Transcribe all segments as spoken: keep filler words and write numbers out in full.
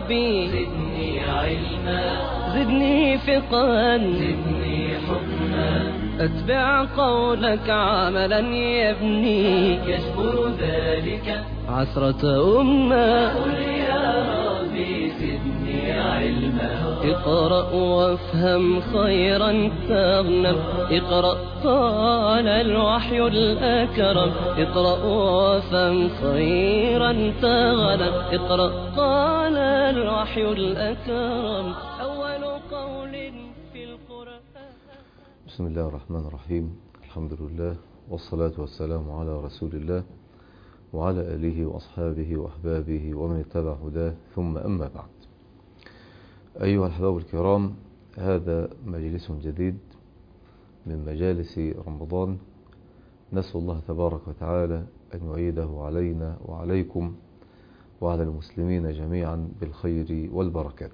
ربي زدني علما زدني فقها زدني حكما أتبع قولك عملا يبني يجبر ذلك عثرة أمة. قل يا ربي زدني علما اقرأ وافهم خيرا تغنم. اقرأ قال الوحي الأكرم. اقرأ وافهم خيرا تغنم. اقرأ قال الوحي الأكرم أول قول في القرآن. بسم الله الرحمن الرحيم. الحمد لله والصلاة والسلام على رسول الله وعلى آله وأصحابه وأحبابه ومن اتبع هداه، ثم أما بعد. أيها الأحباب الكرام، هذا مجلس جديد من مجالس رمضان، نسأل الله تبارك وتعالى أن يعيده علينا وعليكم وعلى المسلمين جميعا بالخير والبركات.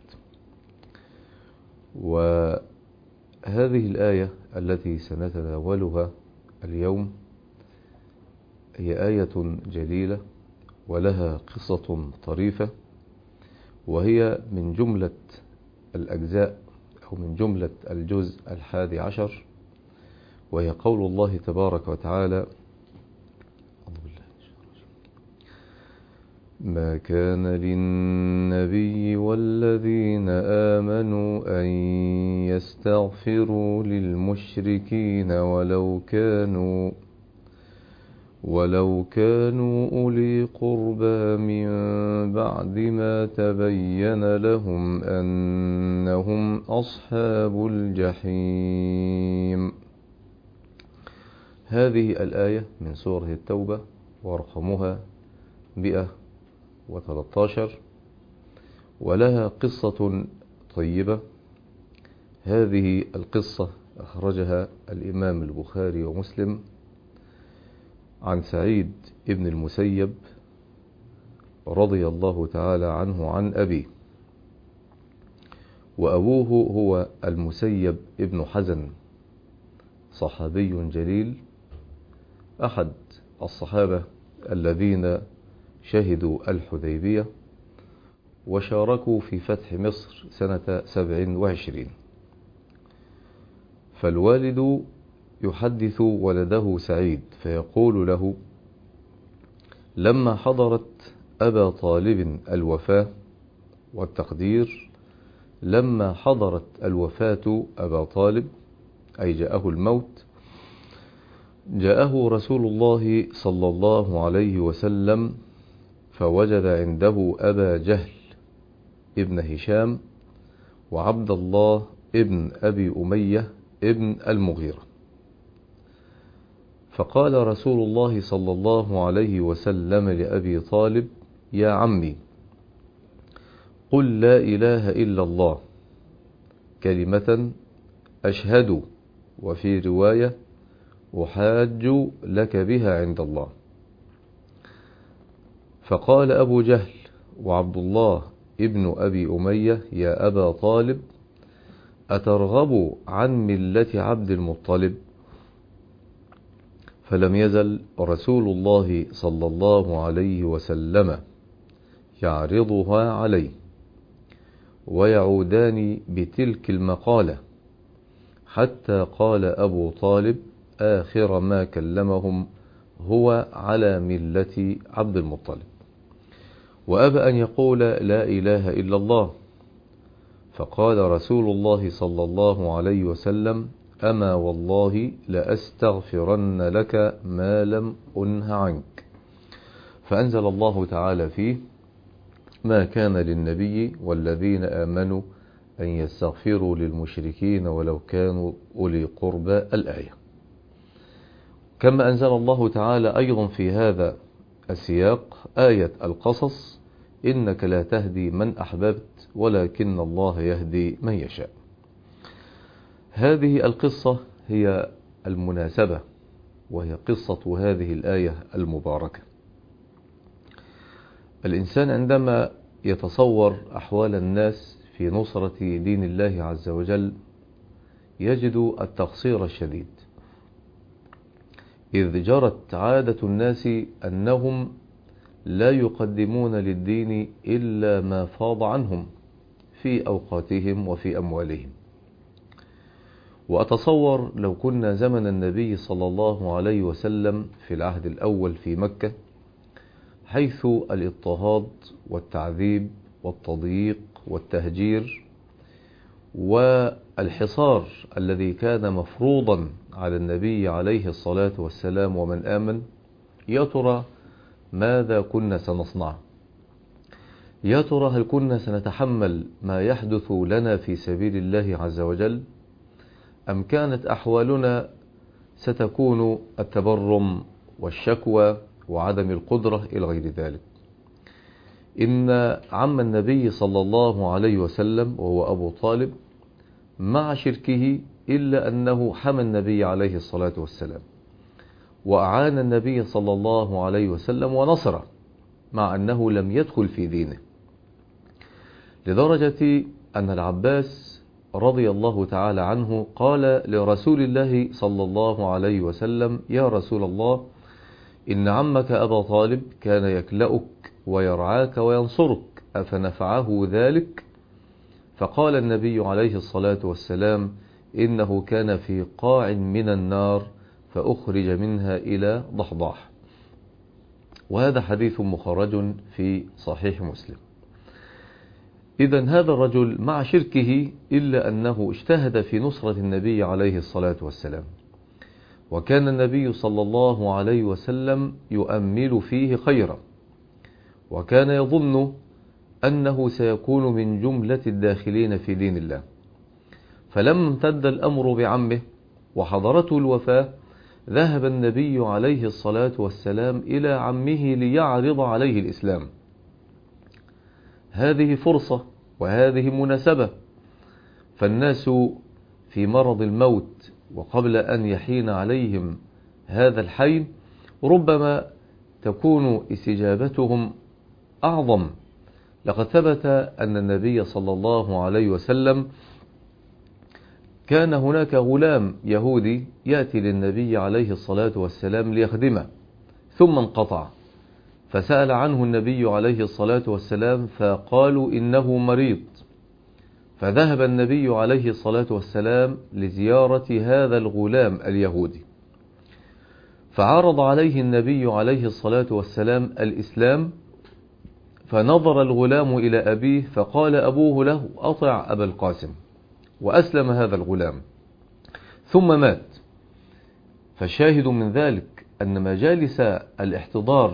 وهذه الآية التي سنتناولها اليوم هي آية جليلة ولها قصة طريفة، وهي من جملة الأجزاء أو من جملة الجزء الحادي عشر، وهي قول الله تبارك وتعالى: ما كان للنبي والذين آمنوا أن يستغفروا للمشركين ولو كانوا ولو كانوا أولي قربى من بعد ما تبين لهم أنهم أصحاب الجحيم. هذه الآية من سورة التوبة ورقمها مئة وثلاثة عشر، ولها قصة طيبة. هذه القصة أخرجها الإمام البخاري ومسلم عن سعيد ابن المسيب رضي الله تعالى عنه عن أبيه، وأبوه هو المسيب ابن حزن، صحابي جليل، أحد الصحابة الذين شهدوا الحديبية وشاركوا في فتح مصر سنة سبع وعشرين. فالوالد يحدث ولده سعيد فيقول له: لما حضرت أبا طالب الوفاة، والتقدير لما حضرت الوفاة أبا طالب أي جاءه الموت، جاءه رسول الله صلى الله عليه وسلم فوجد عنده أبا جهل ابن هشام وعبد الله ابن أبي أمية ابن المغيرة. فقال رسول الله صلى الله عليه وسلم لأبي طالب: يا عمي، قل لا إله إلا الله، كلمة أشهد، وفي رواية أحاج لك بها عند الله. فقال أبو جهل وعبد الله ابن أبي أمية: يا أبا طالب، أترغب عن ملة عبد المطلب؟ فلم يزل رسول الله صلى الله عليه وسلم يعرضها عليه، ويعودان بتلك المقالة، حتى قال أبو طالب آخر ما كلمهم: هو على ملة عبد المطلب. وأبى أن يقول لا إله إلا الله. فقال رسول الله صلى الله عليه وسلم: أما والله لأستغفرن لك ما لم أنه عنك. فأنزل الله تعالى فيه: ما كان للنبي والذين آمنوا أن يستغفروا للمشركين ولو كانوا أولي قربى، الآية. كما أنزل الله تعالى أيضا في هذا السياق آية القصص: إنك لا تهدي من أحببت ولكن الله يهدي من يشاء. هذه القصة هي المناسبة، وهي قصة هذه الآية المباركة. الإنسان عندما يتصور أحوال الناس في نصرة دين الله عز وجل يجد التقصير الشديد، إذ جرت عادة الناس أنهم لا يقدمون للدين إلا ما فاض عنهم في أوقاتهم وفي أموالهم. وأتصور لو كنا زمن النبي صلى الله عليه وسلم في العهد الأول في مكة، حيث الاضطهاد والتعذيب والتضييق والتهجير والحصار الذي كان مفروضا على النبي عليه الصلاة والسلام ومن آمن، يا ترى ماذا كنا سنصنع؟ يا ترى هل كنا سنتحمل ما يحدث لنا في سبيل الله عز وجل، أم كانت أحوالنا ستكون التبرم والشكوى وعدم القدرة إلى غير ذلك؟ إن عم النبي صلى الله عليه وسلم وهو أبو طالب مع شركه إلا أنه حمى النبي عليه الصلاة والسلام وأعان النبي صلى الله عليه وسلم ونصره، مع أنه لم يدخل في دينه، لدرجة أن العباس رضي الله تعالى عنه قال لرسول الله صلى الله عليه وسلم: يا رسول الله، إن عمك أبا طالب كان يكلأك ويرعاك وينصرك، أفنفعه ذلك؟ فقال النبي عليه الصلاة والسلام: إنه كان في قاع من النار فأخرج منها إلى ضحضاح. وهذا حديث مخرج في صحيح مسلم. إذن هذا الرجل مع شركه إلا أنه اجتهد في نصرة النبي عليه الصلاة والسلام، وكان النبي صلى الله عليه وسلم يؤمل فيه خيرا، وكان يظن أنه سيكون من جملة الداخلين في دين الله. فلما امتد الأمر بعمه وحضرته الوفاة، ذهب النبي عليه الصلاة والسلام إلى عمه ليعرض عليه الإسلام. هذه فرصة وهذه مناسبة، فالناس في مرض الموت وقبل أن يحين عليهم هذا الحين ربما تكون استجابتهم أعظم. لقد ثبت أن النبي صلى الله عليه وسلم كان هناك غلام يهودي يأتي للنبي عليه الصلاة والسلام ليخدمه، ثم انقطع، فسأل عنه النبي عليه الصلاة والسلام فقالوا إنه مريض، فذهب النبي عليه الصلاة والسلام لزيارة هذا الغلام اليهودي، فعرض عليه النبي عليه الصلاة والسلام الإسلام، فنظر الغلام إلى أبيه فقال أبوه له: أطع أبا القاسم، وأسلم هذا الغلام ثم مات. فالشاهد من ذلك أن مجالس الاحتضار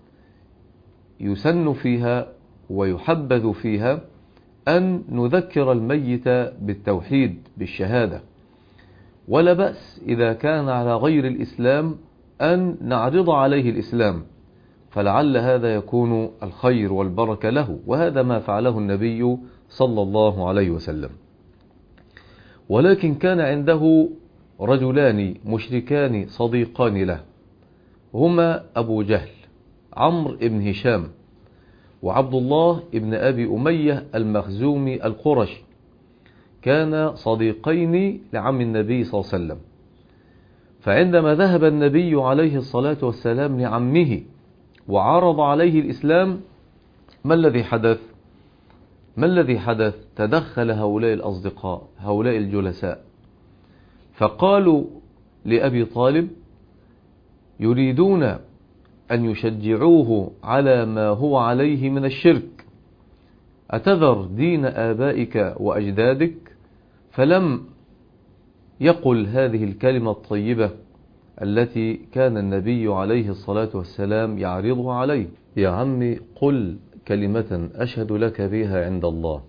يسن فيها ويحبذ فيها أن نذكر الميت بالتوحيد بالشهادة، ولا بأس إذا كان على غير الإسلام أن نعرض عليه الإسلام، فلعل هذا يكون الخير والبركة له، وهذا ما فعله النبي صلى الله عليه وسلم. ولكن كان عنده رجلان مشركان صديقان له، هما أبو جهل عمرو بن هشام وعبد الله بن أبي أمية المخزومي القرشي، كان صديقين لعم النبي صلى الله عليه وسلم. فعندما ذهب النبي عليه الصلاة والسلام لعمه وعرض عليه الإسلام، ما الذي حدث؟ ما الذي حدث؟ تدخل هؤلاء الأصدقاء، هؤلاء الجلساء، فقالوا لأبي طالب يريدون أن يشجعوه على ما هو عليه من الشرك، أتذر دين آبائك وأجدادك؟ فلم يقل هذه الكلمة الطيبة التي كان النبي عليه الصلاة والسلام يعرضها عليه: يا عمي قل كلمة أشهد لك بها عند الله.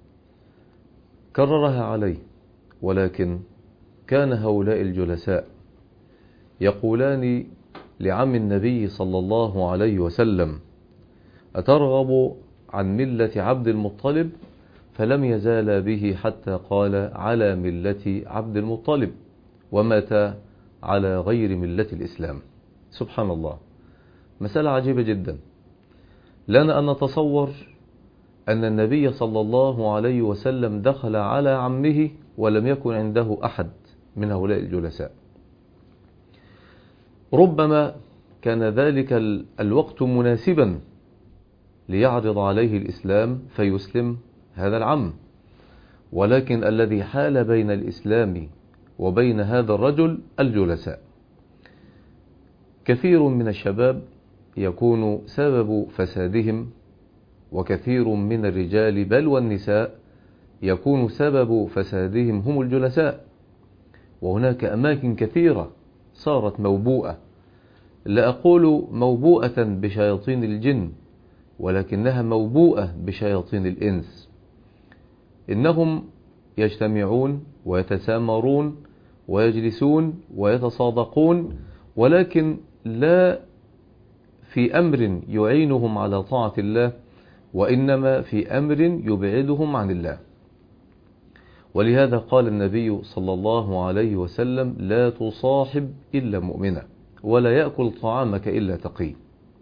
كررها عليه، ولكن كان هؤلاء الجلساء يقولان لعم النبي صلى الله عليه وسلم: أترغب عن ملة عبد المطلب؟ فلم يزال به حتى قال: على ملة عبد المطلب، ومات على غير ملة الإسلام. سبحان الله، مسألة عجيبة جدا. لنا أن نتصور أن النبي صلى الله عليه وسلم دخل على عمه ولم يكن عنده أحد من هؤلاء الجلساء. ربما كان ذلك الوقت مناسبا ليعرض عليه الإسلام فيسلم هذا العم، ولكن الذي حال بين الإسلام وبين هذا الرجل الجلساء. كثير من الشباب يكون سبب فسادهم، وكثير من الرجال بل والنساء يكون سبب فسادهم هم الجلساء. وهناك أماكن كثيرة صارت موبوءة، لا أقول موبوءة بشياطين الجن، ولكنها موبوءة بشياطين الإنس. إنهم يجتمعون ويتسامرون ويجلسون ويتصادقون، ولكن لا في أمر يعينهم على طاعة الله، وإنما في أمر يبعدهم عن الله. ولهذا قال النبي صلى الله عليه وسلم: لا تصاحب إلا مؤمنا، ولا يأكل طعامك إلا تقي.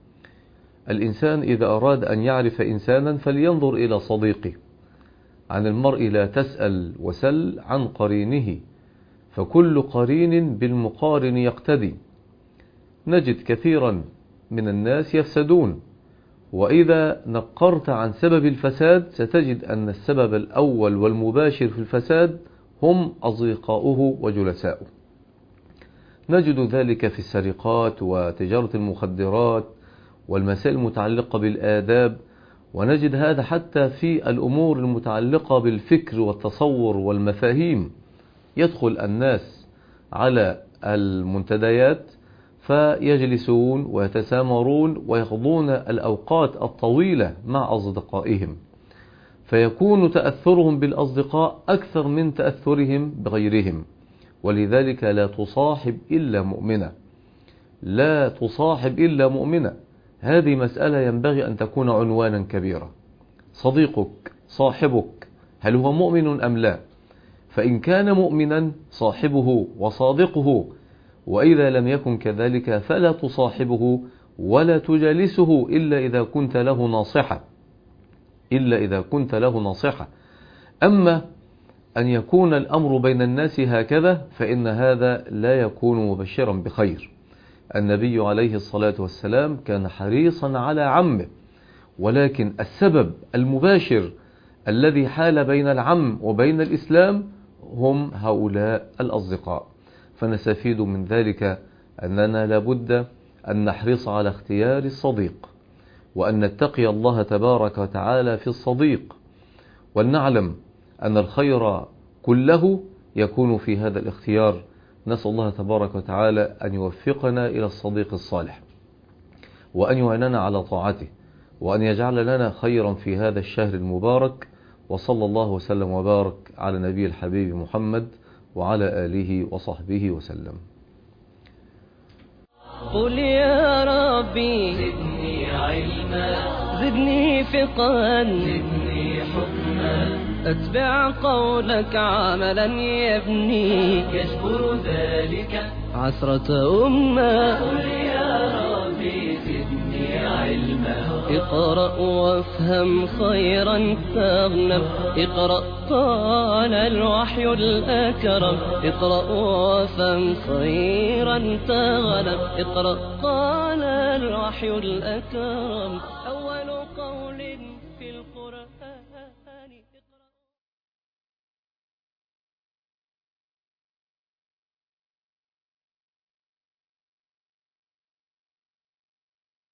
الإنسان إذا أراد أن يعرف إنسانا فلينظر إلى صديقه. عن المرء لا تسأل وسل عن قرينه، فكل قرين بالمقارن يقتدي. نجد كثيرا من الناس يفسدون، وإذا نقرت عن سبب الفساد ستجد أن السبب الأول والمباشر في الفساد هم أصدقاؤه وجلساؤه. نجد ذلك في السرقات وتجارة المخدرات والمسائل المتعلقة بالآداب، ونجد هذا حتى في الأمور المتعلقة بالفكر والتصور والمفاهيم. يدخل الناس على المنتديات فيجلسون ويتسامرون ويقضون الأوقات الطويلة مع أصدقائهم، فيكون تأثرهم بالأصدقاء أكثر من تأثرهم بغيرهم. ولذلك لا تصاحب إلا مؤمنا، لا تصاحب إلا مؤمنا. هذه مسألة ينبغي أن تكون عنوانا كبيرا. صديقك صاحبك هل هو مؤمن أم لا؟ فإن كان مؤمنا صاحبه وصادقه، وإذا لم يكن كذلك فلا تصاحبه ولا تجالسه إلا إذا كنت له ناصحة، إلا إذا كنت له ناصحة. أما أن يكون الأمر بين الناس هكذا فإن هذا لا يكون مبشرا بخير. النبي عليه الصلاة والسلام كان حريصا على عمه، ولكن السبب المباشر الذي حال بين العم وبين الإسلام هم هؤلاء الأصدقاء. فنستفيد من ذلك أننا لابد أن نحرص على اختيار الصديق، وأن نتقي الله تبارك وتعالى في الصديق، ولنعلم أن الخير كله يكون في هذا الاختيار. نسأل الله تبارك وتعالى أن يوفقنا إلى الصديق الصالح، وأن يعيننا على طاعته، وأن يجعل لنا خيرا في هذا الشهر المبارك. وصلى الله وسلم وبارك على نبي الحبيب محمد وعلى آله وصحبه وسلم. قل يا ربي زدني علما، زدني فقها، زدني حكما، أتبع قولك عملا يبني يجبر ذلك عثرة أمة. قل يا ربي زدني علما، اقرأ وافهم خيرا تغنم، اقرأ قال الوحي الأكرم، اقرأ وافهم خيرا تغنم، اقرأ قال الوحي الأكرم. أول قول في القرآن